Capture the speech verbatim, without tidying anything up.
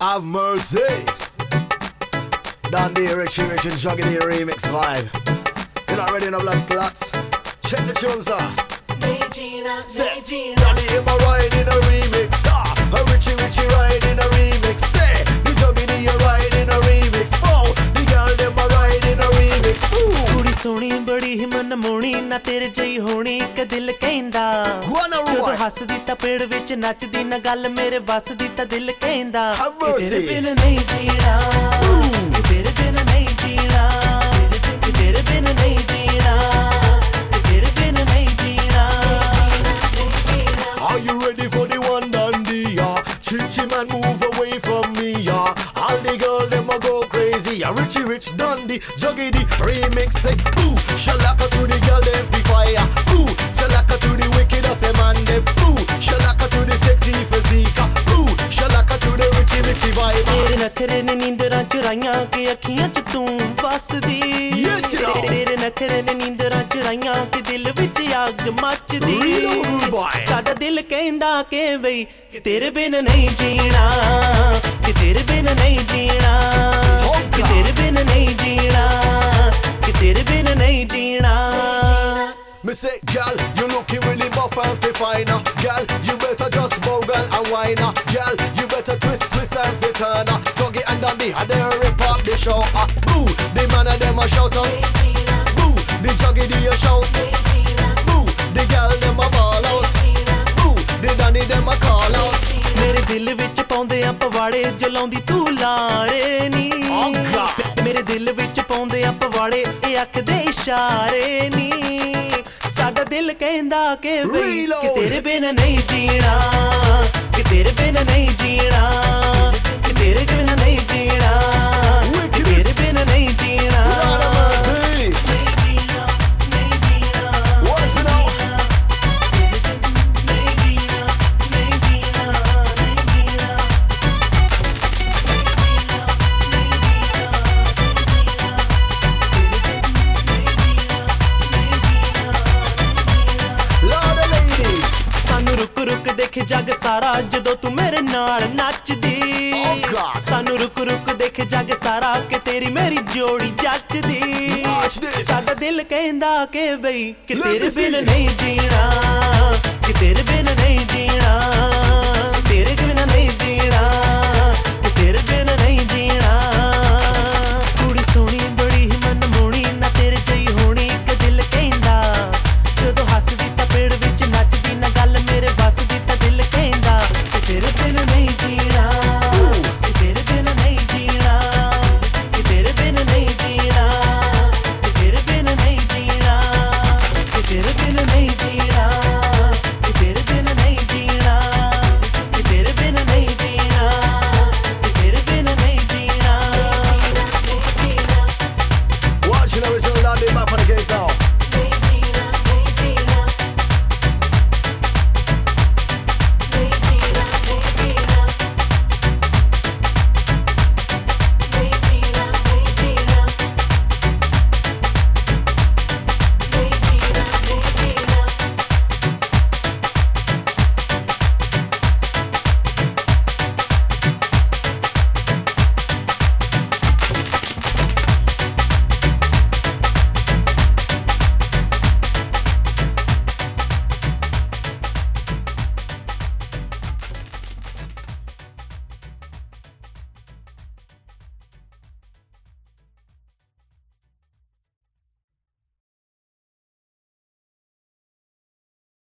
Have mercy. Dandy, Richie Rich and Juggedy remix vibe. You're not ready in a blood clots? Check the tunes, sir. Say, Dandy in my ride in a remix, ah. A Richie Richie ride in a remix. Say, the Juggedy you ride in a remix. Oh, the girl them a ride in a remix. Ooh. कुड़ी सोनी बड़ी ही मन मोनी ना तेरे जई होनी क दिल कहंदा ਜਦੋਂ ਹੱਸਦੀ ਤਾਂ ਪੇੜ ਵਿੱਚ ਨੱਚਦੀ ਨਾ ਗੱਲ ਮੇਰੇ ਵੱਸ ਦੀ ਤਾਂ ਦਿਲ ਕਹਿੰਦਾ ਤੇਰੇ ਬਿਨ ਨਹੀਂ ਜੀਣਾ ਤੇਰੇ ਬਿਨ ਨਹੀਂ ਜੀਣਾ ਤੇਰੇ ਬਿਨ ਨਹੀਂ ਜੀਣਾ ਤੇਰੇ ਬਿਨ ਨਹੀਂ ਜੀਣਾ Are you ready for the one dandy, yeah? Chichi man move away from me, yeah. All the girls them a go crazy, yeah. Richie Rich Dandy, Juggedy remix say, ooh, shalaka to the girl them fi fire, ooh, shalaka to the wicked as a man them, ooh, shalaka to the sexy physique, ooh, shalaka to the Richie Richie vibe. ਤੇਰੇ ਨਖਰੇ ਨੇ ਨੀਂਦਰਾਂ ਚੁਰਾਈਆਂ ਕਿ ਅੱਖੀਆਂ ਚ ਤੂੰ ਵਸਦੀ ਤੇਰੇ ਨਖਰੇ ਨੇ ਨੀਂਦਰਾਂ ਚੁਰਾਈਆਂ ਕਿ ਦਿਲ ਵਿੱਚ ਅੱਗ ਮੱਚਦੀ ਸਾਡਾ ਦਿਲ ਕਹਿੰਦਾ ਕਿ ਬਈ ਕਿ ਤੇਰੇ ਬਿਨ ਨਹੀਂ ਜੀਣਾ ਕਿ ਤੇਰੇ ਬਿਨ ਨਹੀਂ ਜੀਣਾ ਕਿ ਤੇਰੇ ਬਿਨ ਨਹੀਂ ਜੀਣਾ ਕਿ ਤੇਰੇ ਬਿਨ ਨਹੀਂ ਜੀਣਾ Me say, girl, you looking really buff and fi finer. Girl, you better just bogle and whine. Girl, you better twist, twist and fi turn. Tuggy and Dandy, and they rip up the show. Uh, boo, the man of them a shout out. Boo, the Juggedy a shout. Boo, the girl them a ball out. Boo, the Dandy them a call out. ਮੇਰੇ ਦਿਲ ਵਿੱਚ ਪਾਉਂਦੇ ਆ ਪਵਾੜੇ ਜਲਾਉਂਦੀ ਤੂੰ ਲਾਰੇ ਨੀ ਮੇਰੇ ਦਿਲ ਵਿੱਚ ਪਾਉਂਦੇ ਆ ਪਵਾੜੇ ਇਹ ਅੱਖ ਦੇ ਇਸ਼ਾਰੇ ਨੀ ਸਾਡਾ ਦਿਲ ਕਹਿੰਦਾ ਕਿ ਬਈ ਕਿ ਤੇਰੇ ਬਿਨ ਨਹੀਂ ਜੀਣਾ ਕਿ ਤੇਰੇ ਬਿਨ ਨਹੀਂ ਜੀਣਾ ਕਿ ਤੇਰੇ ਬਿਨ ਨਹੀਂ ਜੀਣਾ ਕਿ ਤੇਰੇ ਬਿਨ ਨਹੀਂ ਜੀਣਾ ਰੁਕ ਰੁਕ ਦੇਖੇ ਜੱਗ ਸਾਰਾ ਜਦੋਂ ਤੂੰ ਮੇਰੇ ਨਾਲ ਨੱਚਦੀ ਸਾਨੂੰ ਰੁਕ ਰੁਕ ਦੇਖੇ ਜੱਗ ਸਾਰਾ ਕਿ ਤੇਰੀ ਮੇਰੀ ਜੋੜੀ ਜੱਚਦੀ ਸਾਡਾ ਦਿਲ ਕਹਿੰਦਾ ਕਿ ਬਈ ਕਿ ਤੇਰੇ ਬਿਨ ਨਹੀਂ ਜੀਣਾ ਕਿ ਤੇਰੇ ਬਿਨ ਨਹੀਂ ਜੀਣਾ ਤੇਰੇ ਬਿਨ ਨਹੀਂ ਜੀਣਾ